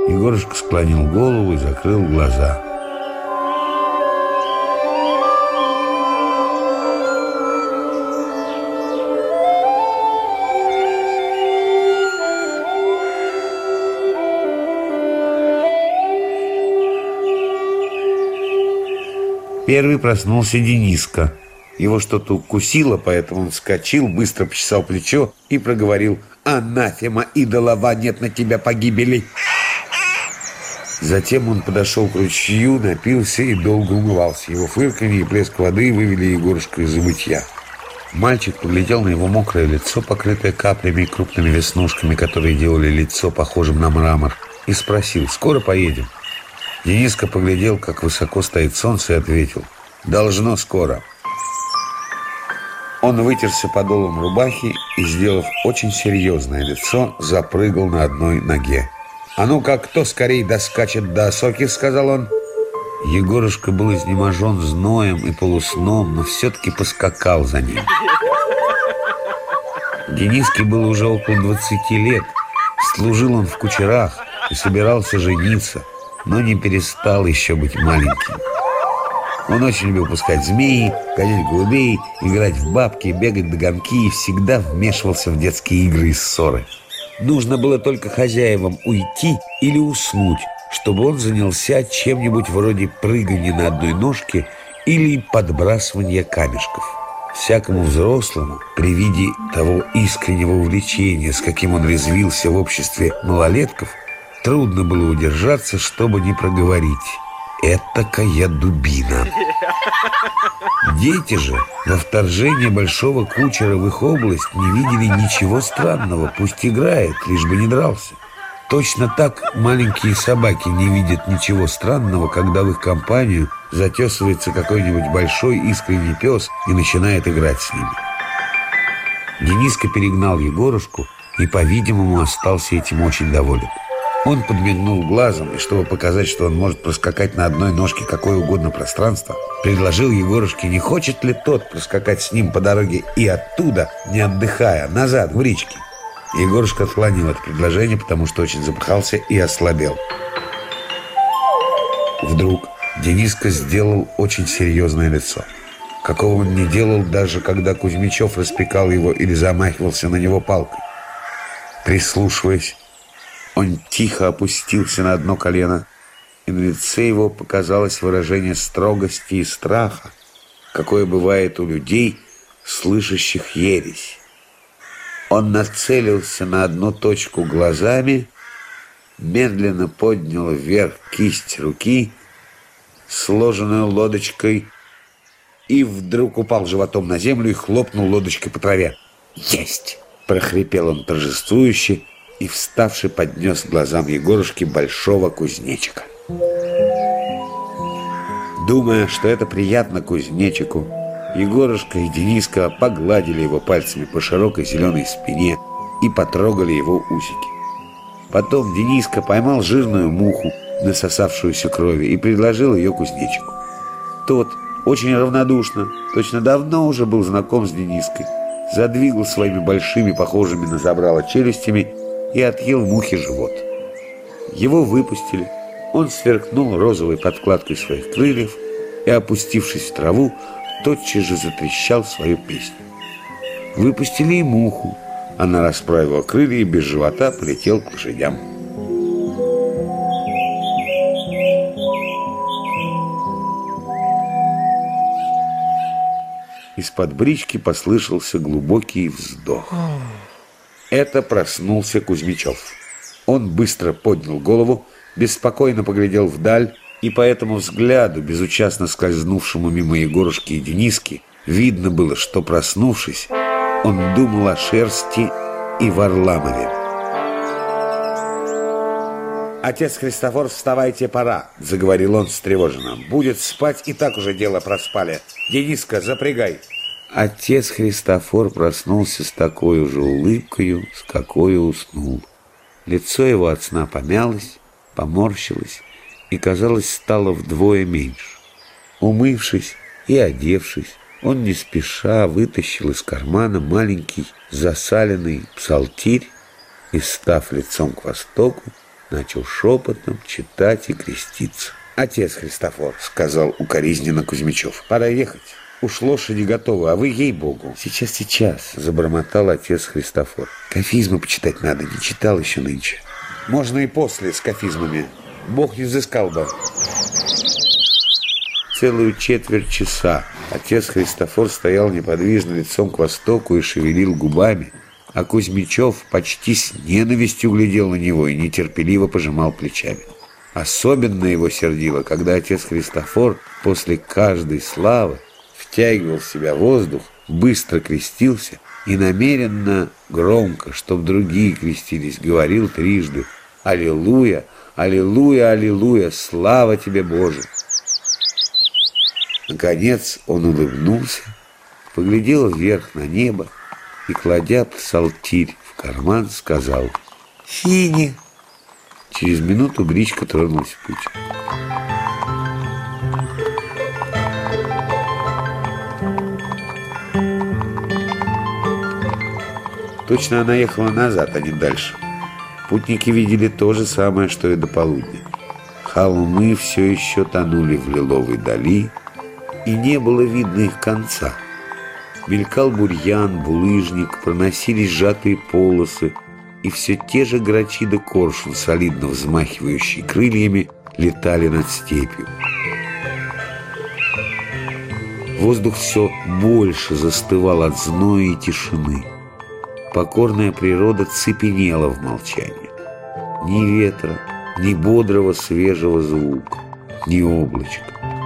Егорушка склонил голову и закрыл глаза. Первый проснулся Дениска. Его что-то укусило, поэтому он вскочил, быстро почесал плечо и проговорил: «Анафема, идолова, нет на тебя погибели!» Затем он подошел к ручью, напился и долго умывался. Его фырканье и плеск воды вывели Егорушку из забытья. Мальчик поглядел на его мокрое лицо, покрытое каплями и крупными веснушками, которые делали лицо похожим на мрамор, и спросил: «Скоро поедем?» Дениска поглядел, как высоко стоит солнце, и ответил: «Должно скоро». Он вытерся подолом рубахи и, сделав очень серьезное лицо, запрыгал на одной ноге. «А ну-ка, кто скорей доскачет до осоки?» — сказал он. Егорушка был изнеможен зноем и полусном, но все-таки поскакал за ним. Дениске было уже около 20 лет. Служил он в кучерах и собирался жениться, но не перестал еще быть маленьким. Он очень любил пускать змеи, гонять голубей, играть в бабки, бегать догонки и всегда вмешивался в детские игры и ссоры. Нужно было только хозяевам уйти или уснуть, чтобы он занялся чем-нибудь вроде прыгания на одной ножке или подбрасывания камешков. Всякому взрослому при виде того искреннего увлечения, с каким он резвился в обществе малолетков, трудно было удержаться, чтобы не проговорить: «Этакая дубина». Дети же во вторжении большого кучера в их область не видели ничего странного, пусть играет, лишь бы не дрался. Точно так маленькие собаки не видят ничего странного, когда в их компанию затесывается какой-нибудь большой искренний пес и начинает играть с ними. Дениска перегнал Егорушку и, по-видимому, остался этим очень доволен. Он подмигнул глазом, и чтобы показать, что он может проскакать на одной ножке какое угодно пространство, предложил Егорушке, не хочет ли тот проскакать с ним по дороге и оттуда, не отдыхая, назад в речке. Егорушка отклонил это предложение, потому что очень запыхался и ослабел. Вдруг Дениска сделал очень серьезное лицо, какого он не делал, даже когда Кузьмичев распекал его или замахивался на него палкой. Прислушиваясь, он тихо опустился на одно колено, и на лице его показалось выражение строгости и страха, какое бывает у людей, слышащих ересь. Он нацелился на одну точку глазами, медленно поднял вверх кисть руки, сложенную лодочкой, и вдруг упал животом на землю и хлопнул лодочкой по траве. «Есть!» – прохрипел он торжествующе, и, вставший, поднес к глазам Егорушки большого кузнечика. Думая, что это приятно кузнечику, Егорушка и Дениска погладили его пальцами по широкой зеленой спине и потрогали его усики. Потом Дениска поймал жирную муху, насосавшуюся крови, и предложил ее кузнечику. Тот очень равнодушно, точно давно уже был знаком с Дениской, задвигал своими большими, похожими на забрало челюстями, и отъел мухе живот. Его выпустили, он сверкнул розовой подкладкой своих крыльев и, опустившись в траву, тотчас же затрещал свою песню. Выпустили и муху, она расправила крылья и без живота полетел к лошадям. Из-под брички послышался глубокий вздох. Это проснулся Кузьмичев. Он быстро поднял голову, беспокойно поглядел вдаль, и по этому взгляду, безучастно скользнувшему мимо Егорушки и Дениски, видно было, что, проснувшись, он думал о шерсти и Варламове. «Отец Христофор, вставайте, пора!» — заговорил он встревоженно. «Будет спать, и так уже дело проспали. Дениска, запрягай!» Отец Христофор проснулся с такой же улыбкою, с какой уснул. Лицо его от сна помялось, поморщилось и, казалось, стало вдвое меньше. Умывшись и одевшись, он не спеша вытащил из кармана маленький засаленный псалтирь и, став лицом к востоку, начал шепотом читать и креститься. «Отец Христофор», — сказал укоризненно Кузьмичев, — «пора ехать. Уж лошади готовы, а вы, ей-богу». «Сейчас», — забормотал отец Христофор. «Кафизмы почитать надо, не читал еще нынче». «Можно и после с кафизмами. Бог не взыскал бы». Целую четверть часа отец Христофор стоял неподвижно лицом к востоку и шевелил губами, а Кузьмичев почти с ненавистью глядел на него и нетерпеливо пожимал плечами. Особенно его сердило, когда отец Христофор после каждой славы втягивал в себя воздух, быстро крестился и намеренно громко, чтоб другие крестились, говорил трижды: «Аллилуйя, аллилуйя, аллилуйя, слава тебе, Боже!» Наконец он улыбнулся, поглядел вверх на небо и, кладя псалтирь в карман, сказал: «Синий». Через минуту бричка тронулась в путь. Точно она ехала назад, а не дальше. Путники видели то же самое, что и до полудня. Холмы все еще тонули в лиловой дали, и не было видно их конца. Мелькал бурьян, булыжник, проносились сжатые полосы, и все те же грачи да коршун, солидно взмахивающие крыльями, летали над степью. Воздух все больше застывал от зноя и тишины. Покорная природа цепенела в молчании. Ни ветра, ни бодрого свежего звука, ни облачка.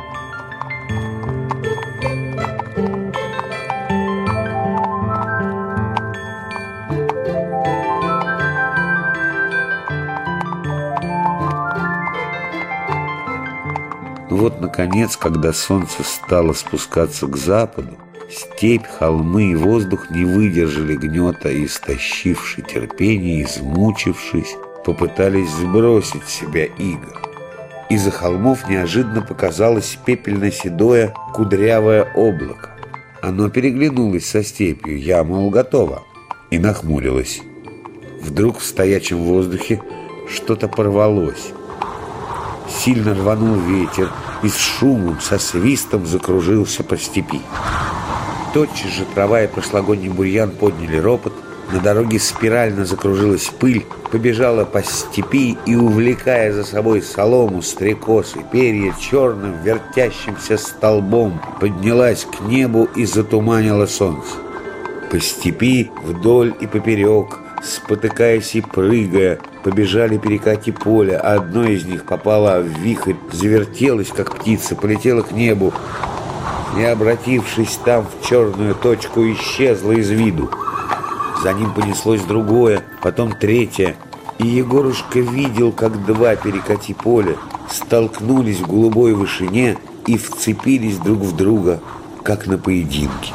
Вот, наконец, когда солнце стало спускаться к западу, степь, холмы и воздух не выдержали гнета и, истощивши терпение, измучившись, попытались сбросить с себя иго. Из-за холмов неожиданно показалось пепельно-седое кудрявое облако. Оно переглянулось со степью: «Я, мол, готово», и нахмурилось. Вдруг в стоячем воздухе что-то порвалось. Сильно рванул ветер и с шумом, со свистом закружился по степи. Тотчас же трава и прошлогодний бурьян подняли ропот, на дороге спирально закружилась пыль, побежала по степи и, увлекая за собой солому, стрекоз и перья, черным вертящимся столбом поднялась к небу и затуманила солнце. По степи вдоль и поперек, спотыкаясь и прыгая, побежали перекати поля, а одно из них попало в вихрь, завертелось, как птица, полетело к небу и, обратившись там в черную точку, исчезло из виду. За ним понеслось другое, потом третье, и Егорушка видел, как два перекати поля столкнулись в голубой вышине и вцепились друг в друга, как на поединке.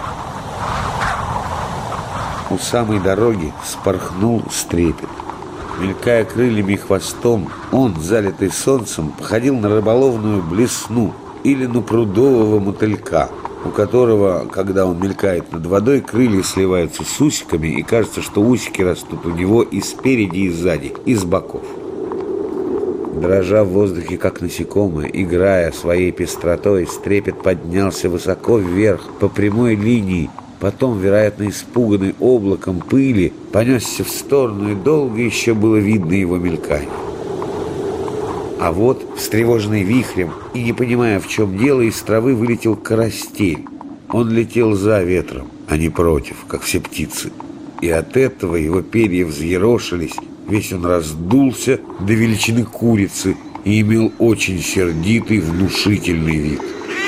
У самой дороги вспорхнул стрепет. Мелькая крыльями и хвостом, он, залитый солнцем, походил на рыболовную блесну или на прудового мотылька, у которого, когда он мелькает над водой, крылья сливаются с усиками, и кажется, что усики растут у него и спереди, и сзади, и с боков. Дрожа в воздухе, как насекомое, играя своей пестротой, стрепет поднялся высоко вверх по прямой линии. Потом, вероятно, испуганный облаком пыли, понесся в сторону, и долго еще было видно его мелькание. А вот, встревоженный вихрем и не понимая, в чем дело, из травы вылетел карастель. Он летел за ветром, а не против, как все птицы. И от этого его перья взъерошились, весь он раздулся до величины курицы и имел очень сердитый, внушительный вид.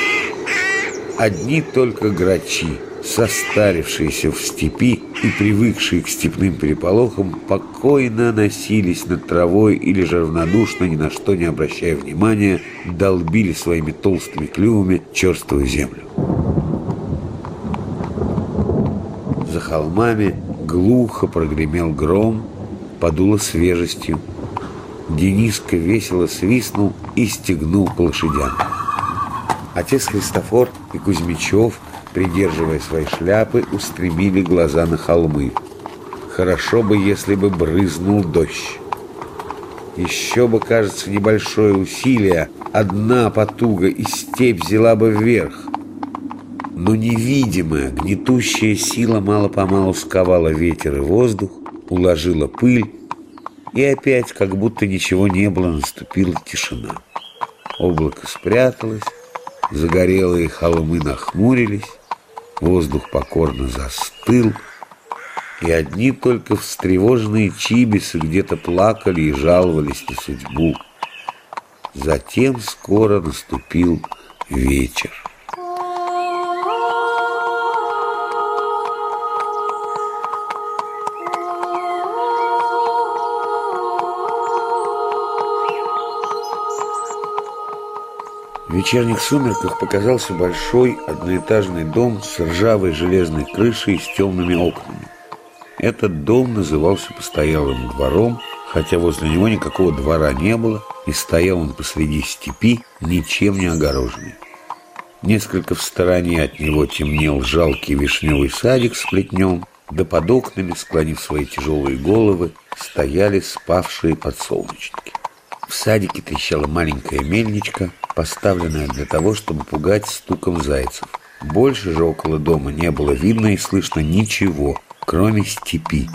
Одни только грачи, состарившиеся в степи и привыкшие к степным переполохам, покойно носились над травой или же равнодушно, ни на что не обращая внимания, долбили своими толстыми клювами черствую землю. За холмами глухо прогремел гром, подуло свежестью. Дениска весело свистнул и стегнул по лошадям. Отец Христофор и Кузьмичев, придерживая свои шляпы, устремили глаза на холмы. Хорошо бы, если бы брызнул дождь. Еще бы, кажется, небольшое усилие, одна потуга, и степь взяла бы вверх. Но невидимая, гнетущая сила мало-помалу сковала ветер и воздух, уложила пыль, и опять, как будто ничего не было, наступила тишина. Облако спряталось, загорелые холмы нахмурились, воздух покорно застыл, и одни только встревоженные чибисы где-то плакали и жаловались на судьбу. Затем скоро наступил вечер. В вечерних сумерках показался большой одноэтажный дом с ржавой железной крышей и с темными окнами. Этот дом назывался постоялым двором, хотя возле него никакого двора не было, и стоял он посреди степи, ничем не огороженный. Несколько в стороне от него темнел жалкий вишневый садик с плетнем, да под окнами, склонив свои тяжелые головы, стояли спавшие подсолнечники. В садике трещала маленькая мельничка, поставленная для того, чтобы пугать стуком зайцев. Больше же около дома не было видно и слышно ничего, кроме степи.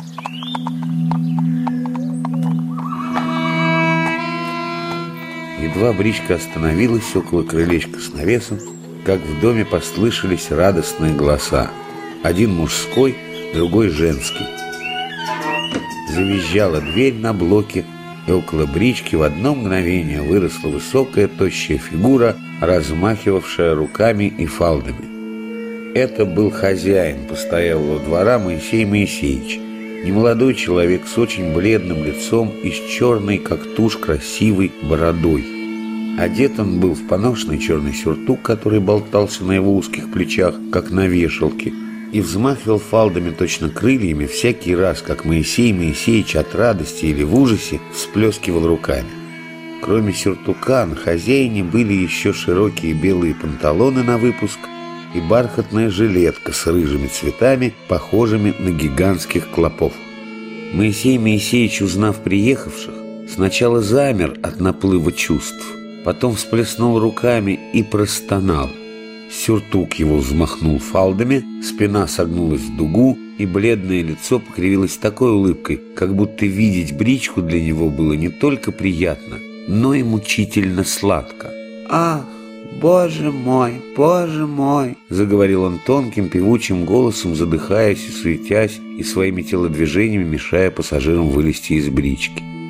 Едва бричка остановилась около крылечка с навесом, как в доме послышались радостные голоса. Один мужской, другой женский. Завизжала дверь на блоке, и около брички в одно мгновение выросла высокая тощая фигура, размахивавшая руками и фалдами. Это был хозяин постоялого двора Моисей Моисеевич, немолодой человек с очень бледным лицом и с черной, как тушь, красивой бородой. Одет он был в поношенный черный сюртук, который болтался на его узких плечах, как на вешалке, и взмахивал фалдами точно крыльями всякий раз, как Моисей Моисеевич от радости или в ужасе всплескивал руками. Кроме сюртука на хозяине были еще широкие белые панталоны на выпуск и бархатная жилетка с рыжими цветами, похожими на гигантских клопов. Моисей Моисеевич, узнав приехавших, сначала замер от наплыва чувств, потом всплеснул руками и простонал. Сюртук его взмахнул фалдами, спина согнулась в дугу, и бледное лицо покривилось такой улыбкой, как будто видеть бричку для него было не только приятно, но и мучительно сладко. «Ах, Боже мой, — заговорил он тонким певучим голосом, задыхаясь и суетясь, и своими телодвижениями мешая пассажирам вылезти из брички.